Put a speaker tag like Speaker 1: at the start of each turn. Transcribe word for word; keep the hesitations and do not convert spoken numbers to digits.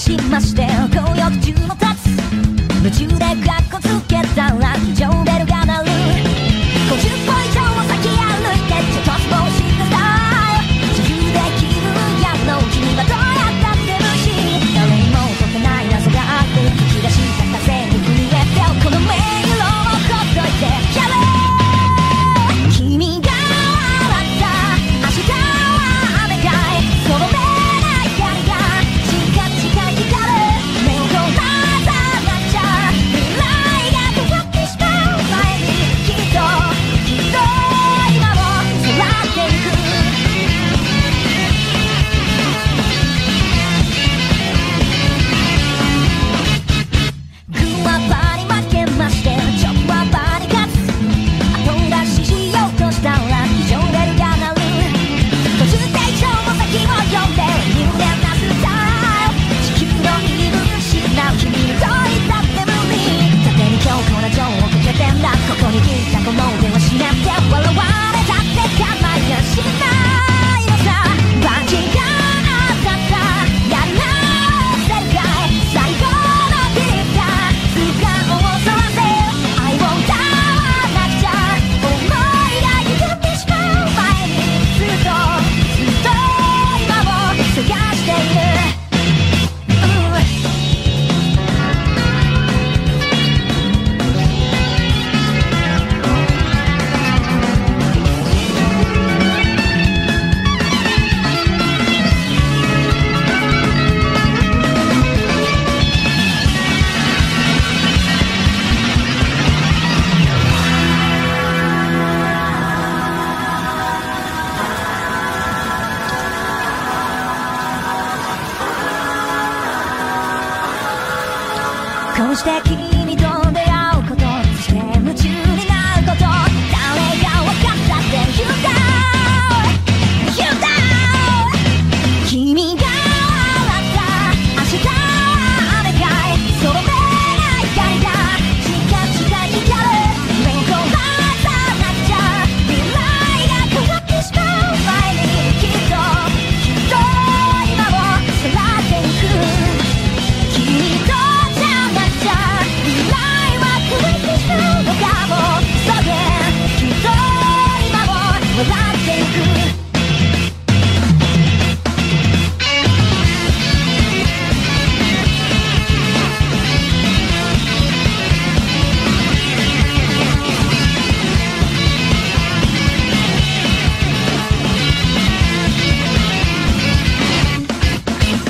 Speaker 1: しまして強欲中の立つ夢中でカッコつけたら非常ベルが鳴るごじゅっぽ以上も先歩いてちょっとスポーシングスタイル自由で気分やの君はどうやったってるし誰にも解けない謎があって吹き出した風に震えてこの迷路をほっといてやれ君が笑った明日は雨かいその目が光がチカチカ光る目を閉ざさなきゃ未来が変わってしまう前にきっときっと今も育っていくグはパに負けましてチョップはパに勝つ後出ししようとしたら非常ベルが鳴るごじゅって以上も先を読んで入念なスタイル地球のいる失う君にどういったって無理縦に強固な情をかけてんだここに来たこの手をしなって笑われたって構いやしないのさバチが当たったやり直せるかい最後の切り札時間をそらせ愛を歌わなくちゃ思いが歪んでしまう前にずっとずっと今も探しているこうして君